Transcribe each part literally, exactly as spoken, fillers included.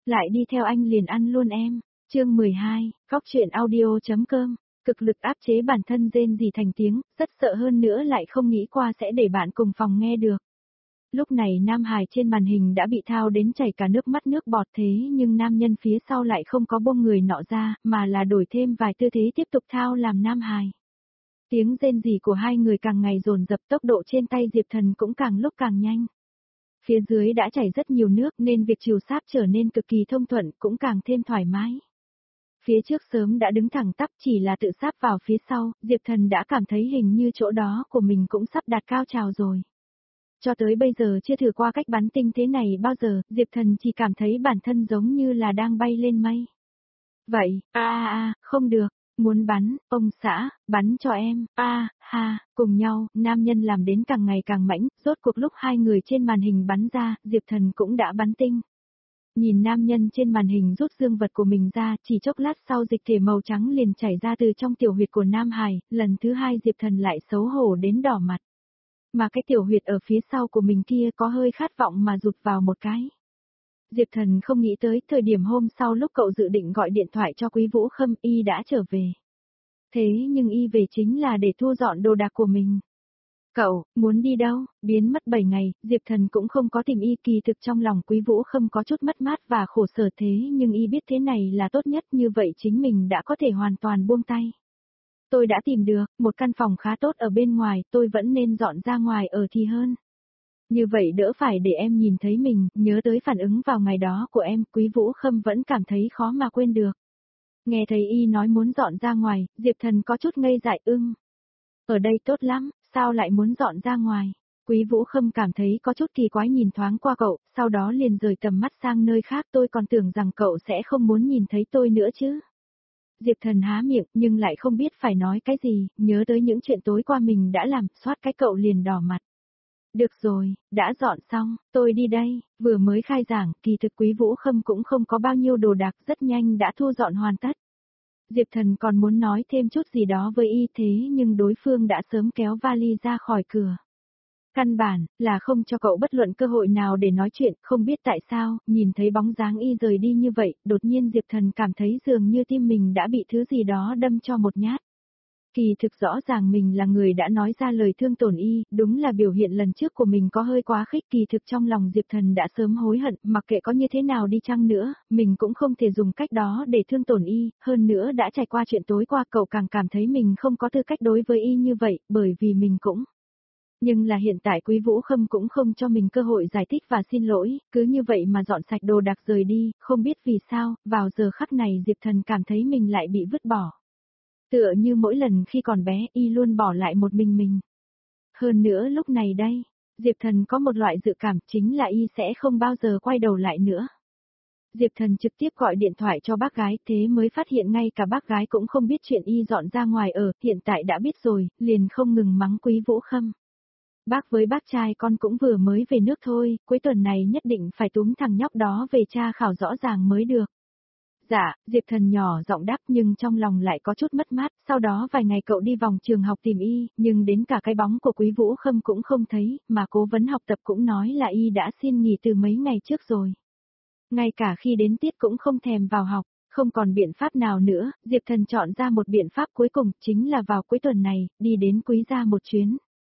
Lại đi theo anh liền ăn luôn em. Chương mười hai, Góc truyện audio.com. Cực lực áp chế bản thân rên rỉ thành tiếng, rất sợ hơn nữa lại không nghĩ qua sẽ để bạn cùng phòng nghe được. Lúc này Nam Hải trên màn hình đã bị thao đến chảy cả nước mắt nước bọt thế nhưng nam nhân phía sau lại không có buông người nọ ra, mà là đổi thêm vài tư thế tiếp tục thao làm Nam Hải. Tiếng rên rỉ của hai người càng ngày dồn dập, tốc độ trên tay Diệp Thần cũng càng lúc càng nhanh. Phía dưới đã chảy rất nhiều nước nên việc chiều sáp trở nên cực kỳ thông thuận cũng càng thêm thoải mái. Phía trước sớm đã đứng thẳng tắp, chỉ là tự sáp vào phía sau, Diệp Thần đã cảm thấy hình như chỗ đó của mình cũng sắp đạt cao trào rồi. Cho tới bây giờ chưa thử qua cách bắn tinh thế này bao giờ, Diệp Thần chỉ cảm thấy bản thân giống như là đang bay lên mây. Vậy, a a a, không được, muốn bắn, ông xã, bắn cho em, a ha, cùng nhau, nam nhân làm đến càng ngày càng mãnh, rốt cuộc lúc hai người trên màn hình bắn ra, Diệp Thần cũng đã bắn tinh. Nhìn nam nhân trên màn hình rút dương vật của mình ra, chỉ chốc lát sau dịch thể màu trắng liền chảy ra từ trong tiểu huyệt của Nam Hải, lần thứ hai Diệp Thần lại xấu hổ đến đỏ mặt. Mà cái tiểu huyệt ở phía sau của mình kia có hơi khát vọng mà rụt vào một cái. Diệp Thần không nghĩ tới thời điểm hôm sau lúc cậu dự định gọi điện thoại cho Quý Vũ Khâm, y đã trở về. Thế nhưng y về chính là để thu dọn đồ đạc của mình. Cậu, muốn đi đâu? Biến mất bảy ngày, Diệp Thần cũng không có tìm y, kỳ thực trong lòng Quý Vũ Khâm có chút mất mát và khổ sở thế nhưng y biết thế này là tốt nhất, như vậy chính mình đã có thể hoàn toàn buông tay. Tôi đã tìm được, một căn phòng khá tốt ở bên ngoài, tôi vẫn nên dọn ra ngoài ở thì hơn. Như vậy đỡ phải để em nhìn thấy mình, nhớ tới phản ứng vào ngày đó của em, Quý Vũ Khâm vẫn cảm thấy khó mà quên được. Nghe thấy y nói muốn dọn ra ngoài, Diệp Thần có chút ngây dại ưng. Ở đây tốt lắm, sao lại muốn dọn ra ngoài? Quý Vũ Khâm cảm thấy có chút kỳ quái nhìn thoáng qua cậu, sau đó liền rời tầm mắt sang nơi khác, tôi còn tưởng rằng cậu sẽ không muốn nhìn thấy tôi nữa chứ. Diệp Thần há miệng nhưng lại không biết phải nói cái gì, nhớ tới những chuyện tối qua mình đã làm, xoát cái cậu liền đỏ mặt. Được rồi, đã dọn xong, tôi đi đây, vừa mới khai giảng, kỳ thực Quý Vũ Khâm cũng không có bao nhiêu đồ đạc, rất nhanh đã thu dọn hoàn tất. Diệp Thần còn muốn nói thêm chút gì đó với y thế nhưng đối phương đã sớm kéo vali ra khỏi cửa. Căn bản, là không cho cậu bất luận cơ hội nào để nói chuyện, không biết tại sao, nhìn thấy bóng dáng y rời đi như vậy, đột nhiên Diệp Thần cảm thấy dường như tim mình đã bị thứ gì đó đâm cho một nhát. Kỳ thực rõ ràng mình là người đã nói ra lời thương tổn y, đúng là biểu hiện lần trước của mình có hơi quá khích, kỳ thực trong lòng Diệp Thần đã sớm hối hận, mặc kệ có như thế nào đi chăng nữa, mình cũng không thể dùng cách đó để thương tổn y, hơn nữa đã trải qua chuyện tối qua cậu càng cảm thấy mình không có tư cách đối với y như vậy, bởi vì mình cũng. Nhưng là hiện tại Quý Vũ Khâm cũng không cho mình cơ hội giải thích và xin lỗi, cứ như vậy mà dọn sạch đồ đạc rời đi, không biết vì sao, vào giờ khắc này Diệp Thần cảm thấy mình lại bị vứt bỏ. Tựa như mỗi lần khi còn bé y luôn bỏ lại một mình mình. Hơn nữa lúc này đây, Diệp Thần có một loại dự cảm chính là y sẽ không bao giờ quay đầu lại nữa. Diệp Thần trực tiếp gọi điện thoại cho bác gái, thế mới phát hiện ngay cả bác gái cũng không biết chuyện y dọn ra ngoài ở, hiện tại đã biết rồi, liền không ngừng mắng Quý Vũ Khâm. Bác với bác trai con cũng vừa mới về nước thôi, cuối tuần này nhất định phải túm thằng nhóc đó về tra khảo rõ ràng mới được. Dạ, Diệp Thần nhỏ giọng đáp nhưng trong lòng lại có chút mất mát, sau đó vài ngày cậu đi vòng trường học tìm y, nhưng đến cả cái bóng của Quý Vũ Khâm cũng không thấy, mà cố vấn học tập cũng nói là y đã xin nghỉ từ mấy ngày trước rồi. Ngay cả khi đến tiết cũng không thèm vào học, không còn biện pháp nào nữa, Diệp Thần chọn ra một biện pháp cuối cùng, chính là vào cuối tuần này, đi đến Quý gia một chuyến.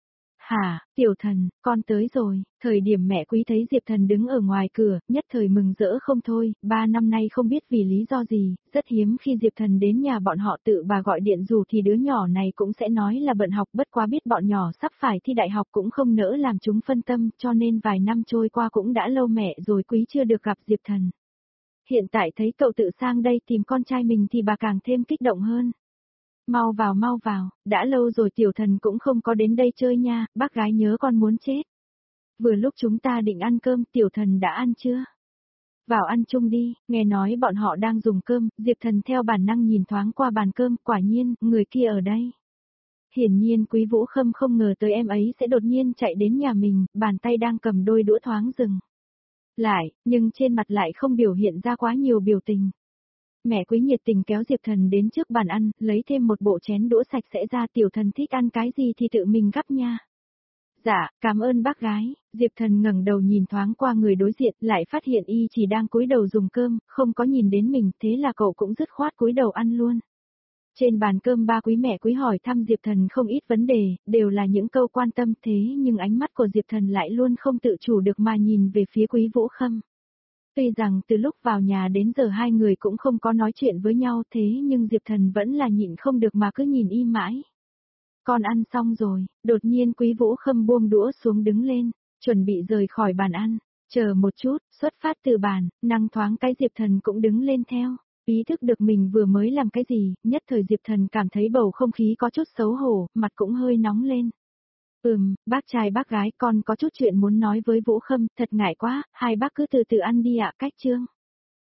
Hả, Tiểu Thần, con tới rồi, thời điểm mẹ Quý thấy Diệp Thần đứng ở ngoài cửa, nhất thời mừng rỡ không thôi, ba năm nay không biết vì lý do gì, rất hiếm khi Diệp Thần đến nhà bọn họ tự bà gọi điện dù thì đứa nhỏ này cũng sẽ nói là bận học, bất quá biết bọn nhỏ sắp phải thi đại học cũng không nỡ làm chúng phân tâm, cho nên vài năm trôi qua cũng đã lâu mẹ rồi Quý chưa được gặp Diệp Thần. Hiện tại thấy cậu tự sang đây tìm con trai mình thì bà càng thêm kích động hơn. Mau vào mau vào, đã lâu rồi Tiểu Thần cũng không có đến đây chơi nha, bác gái nhớ con muốn chết. Vừa lúc chúng ta định ăn cơm, Tiểu Thần đã ăn chưa? Vào ăn chung đi, nghe nói bọn họ đang dùng cơm, Diệp Thần theo bản năng nhìn thoáng qua bàn cơm, quả nhiên, người kia ở đây. Hiển nhiên Quý Vũ Khâm không ngờ tới em ấy sẽ đột nhiên chạy đến nhà mình, bàn tay đang cầm đôi đũa thoáng dừng lại, nhưng trên mặt lại không biểu hiện ra quá nhiều biểu tình. Mẹ Quý nhiệt tình kéo Diệp Thần đến trước bàn ăn, lấy thêm một bộ chén đũa sạch sẽ ra, Tiểu Thần thích ăn cái gì thì tự mình gắp nha. Dạ, cảm ơn bác gái. Diệp Thần ngẩng đầu nhìn thoáng qua người đối diện, lại phát hiện y chỉ đang cúi đầu dùng cơm, không có nhìn đến mình, thế là cậu cũng dứt khoát cúi đầu ăn luôn. Trên bàn cơm ba quý mẹ quý hỏi thăm Diệp Thần không ít vấn đề, đều là những câu quan tâm, thế nhưng ánh mắt của Diệp Thần lại luôn không tự chủ được mà nhìn về phía Quý Vũ Khâm. Tuy rằng từ lúc vào nhà đến giờ hai người cũng không có nói chuyện với nhau, thế nhưng Diệp Thần vẫn là nhịn không được mà cứ nhìn y mãi. Con ăn xong rồi, đột nhiên Quý Vũ Khâm buông đũa xuống đứng lên, chuẩn bị rời khỏi bàn ăn. Chờ một chút, xuất phát từ bàn, năng thoáng cái Diệp Thần cũng đứng lên theo. Ý thức được mình vừa mới làm cái gì, nhất thời Diệp Thần cảm thấy bầu không khí có chút xấu hổ, mặt cũng hơi nóng lên. Ừm, bác trai bác gái con có chút chuyện muốn nói với Vũ Khâm, thật ngại quá, hai bác cứ từ từ ăn đi ạ. Cách chương.